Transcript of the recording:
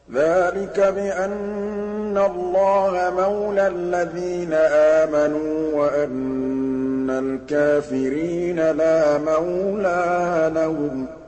ذَٰلِكَ بِأَنَّ اللَّهَ مَوْلَى الَّذِينَ آمَنُوا وَأَنَّ الْكَافِرِينَ لَا مَوْلَىٰ لَهُمْ